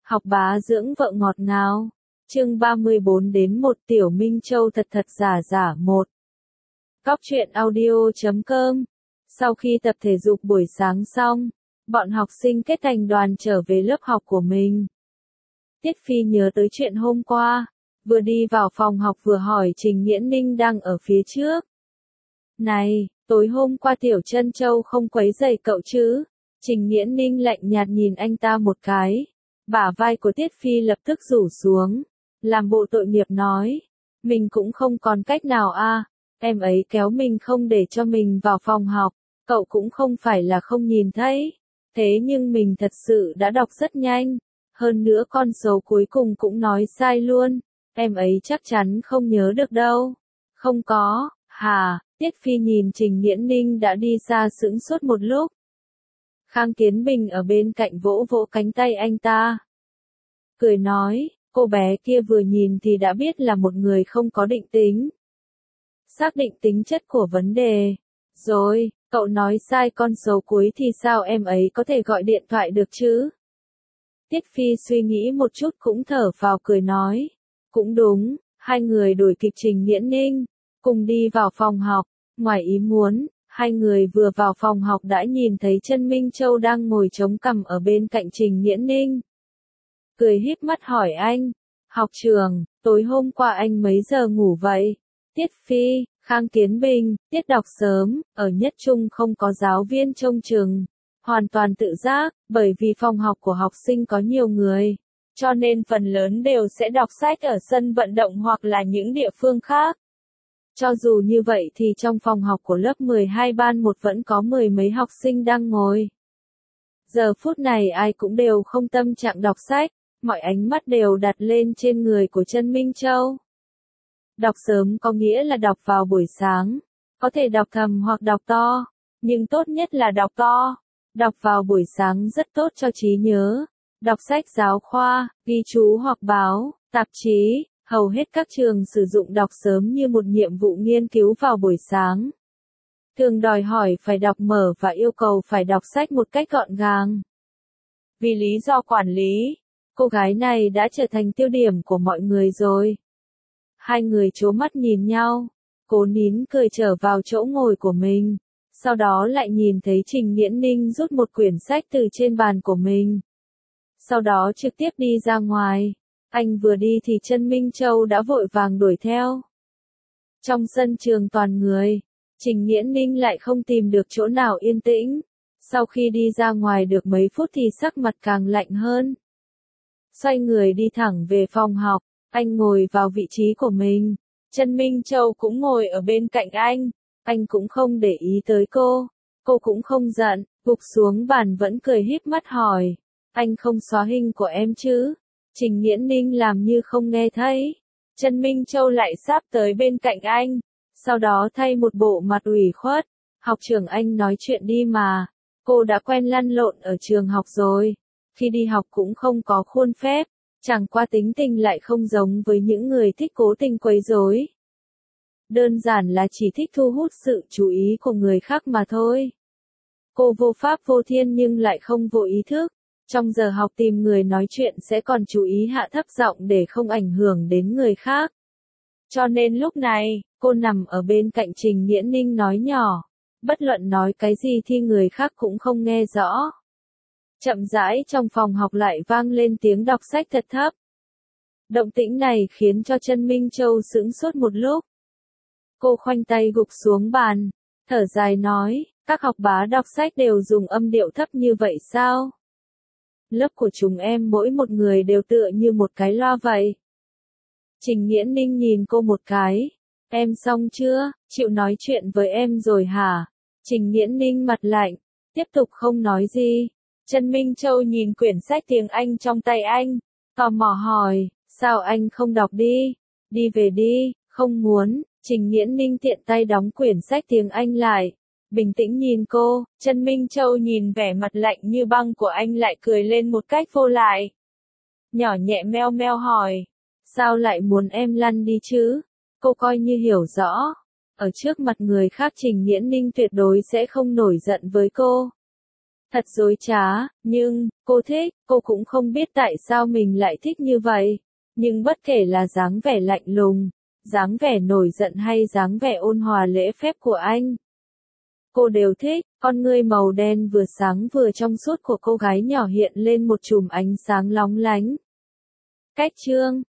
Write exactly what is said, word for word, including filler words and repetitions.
Học bá dưỡng vợ ngọt ngào. Chương ba mươi bốn đến một Tiểu Minh Châu thật thật giả giả một. Góc truyện audio chấm com. Sau khi tập thể dục buổi sáng xong, bọn học sinh kết thành đoàn trở về lớp học của mình. Tiết Phi nhớ tới chuyện hôm qua, vừa đi vào phòng học vừa hỏi Trình Nghiễn Ninh đang ở phía trước. Này, tối hôm qua Tiểu Trân Châu không quấy rầy cậu chứ? Trình Nghiễn Ninh lạnh nhạt nhìn anh ta một cái. Bả vai của Tiết Phi lập tức rủ xuống, làm bộ tội nghiệp nói, mình cũng không còn cách nào a, em ấy kéo mình không để cho mình vào phòng học, cậu cũng không phải là không nhìn thấy, thế nhưng mình thật sự đã đọc rất nhanh, hơn nữa con số cuối cùng cũng nói sai luôn, em ấy chắc chắn không nhớ được đâu. Không có, hà, Tiết Phi nhìn Trình Nghiễn Ninh đã đi xa sững sốt một lúc. Khang Kiến Bình ở bên cạnh vỗ vỗ cánh tay anh ta. Cười nói, cô bé kia vừa nhìn thì đã biết là một người không có định tính. Xác định tính chất của vấn đề. Rồi, cậu nói sai con số cuối thì sao em ấy có thể gọi điện thoại được chứ? Tiết Phi suy nghĩ một chút cũng thở phào cười nói. Cũng đúng, hai người đuổi kịp Trình Nghiễn Ninh, cùng đi vào phòng học, ngoài ý muốn. Hai người vừa vào phòng học đã nhìn thấy Trân Minh Châu đang ngồi chống cằm ở bên cạnh Trình Nghiễn Ninh. Cười híp mắt hỏi anh, học trường, tối hôm qua anh mấy giờ ngủ vậy? Tiết Phi, Khang Kiến Bình, tiết đọc sớm, ở nhất trung không có giáo viên trông chừng. Hoàn toàn tự giác, bởi vì phòng học của học sinh có nhiều người, cho nên phần lớn đều sẽ đọc sách ở sân vận động hoặc là những địa phương khác. Cho dù như vậy thì trong phòng học của lớp mười hai ban một vẫn có mười mấy học sinh đang ngồi. Giờ phút này ai cũng đều không tâm trạng đọc sách, mọi ánh mắt đều đặt lên trên người của Trân Minh Châu. Đọc sớm có nghĩa là đọc vào buổi sáng, có thể đọc thầm hoặc đọc to, nhưng tốt nhất là đọc to. Đọc vào buổi sáng rất tốt cho trí nhớ. Đọc sách giáo khoa, ghi chú hoặc báo, tạp chí. Hầu hết các trường sử dụng đọc sớm như một nhiệm vụ nghiên cứu vào buổi sáng. Thường đòi hỏi phải đọc mở và yêu cầu phải đọc sách một cách gọn gàng. Vì lý do quản lý, cô gái này đã trở thành tiêu điểm của mọi người rồi. Hai người trố mắt nhìn nhau, cố nín cười trở vào chỗ ngồi của mình. Sau đó lại nhìn thấy Trình Nghiễn Ninh rút một quyển sách từ trên bàn của mình. Sau đó trực tiếp đi ra ngoài. Anh vừa đi thì Trân Minh Châu đã vội vàng đuổi theo. Trong sân trường toàn người, Trình Nghiễn Ninh lại không tìm được chỗ nào yên tĩnh. Sau khi đi ra ngoài được mấy phút thì sắc mặt càng lạnh hơn. Xoay người đi thẳng về phòng học, anh ngồi vào vị trí của mình. Trân Minh Châu cũng ngồi ở bên cạnh anh. Anh cũng không để ý tới cô. Cô cũng không giận, gục xuống bàn vẫn cười híp mắt hỏi. Anh không xóa hình của em chứ? Trình Nghiễn Ninh làm như không nghe thấy. Trân Minh Châu lại sáp tới bên cạnh anh. Sau đó thay một bộ mặt ủy khuất. Học trưởng anh nói chuyện đi mà. Cô đã quen lăn lộn ở trường học rồi. Khi đi học cũng không có khuôn phép. Chẳng qua tính tình lại không giống với những người thích cố tình quấy rối. Đơn giản là chỉ thích thu hút sự chú ý của người khác mà thôi. Cô vô pháp vô thiên nhưng lại không vô ý thức. Trong giờ học tìm người nói chuyện sẽ còn chú ý hạ thấp giọng để không ảnh hưởng đến người khác. Cho nên lúc này, cô nằm ở bên cạnh Trình Nghiễn Ninh nói nhỏ. Bất luận nói cái gì thì người khác cũng không nghe rõ. Chậm rãi trong phòng học lại vang lên tiếng đọc sách thật thấp. Động tĩnh này khiến cho Trân Minh Châu sững sốt một lúc. Cô khoanh tay gục xuống bàn, thở dài nói, các học bá đọc sách đều dùng âm điệu thấp như vậy sao? Lớp của chúng em mỗi một người đều tựa như một cái loa vậy. Trình Nghiễn Ninh nhìn cô một cái. Em xong chưa, chịu nói chuyện với em rồi hả? Trình Nghiễn Ninh mặt lạnh, tiếp tục không nói gì. Trân Minh Châu nhìn quyển sách tiếng Anh trong tay anh, tò mò hỏi, sao anh không đọc đi? Đi về đi, không muốn. Trình Nghiễn Ninh tiện tay đóng quyển sách tiếng Anh lại. Bình tĩnh nhìn cô, Trân Minh Châu nhìn vẻ mặt lạnh như băng của anh lại cười lên một cách vô lại. Nhỏ nhẹ meo meo hỏi, sao lại muốn em lăn đi chứ? Cô coi như hiểu rõ. Ở trước mặt người khác Trình Nghiễn Ninh tuyệt đối sẽ không nổi giận với cô. Thật dối trá, nhưng, cô thích, cô cũng không biết tại sao mình lại thích như vậy. Nhưng bất kể là dáng vẻ lạnh lùng, dáng vẻ nổi giận hay dáng vẻ ôn hòa lễ phép của anh, cô đều thích. Con ngươi màu đen vừa sáng vừa trong suốt của cô gái nhỏ hiện lên một chùm ánh sáng lóng lánh. Cách chương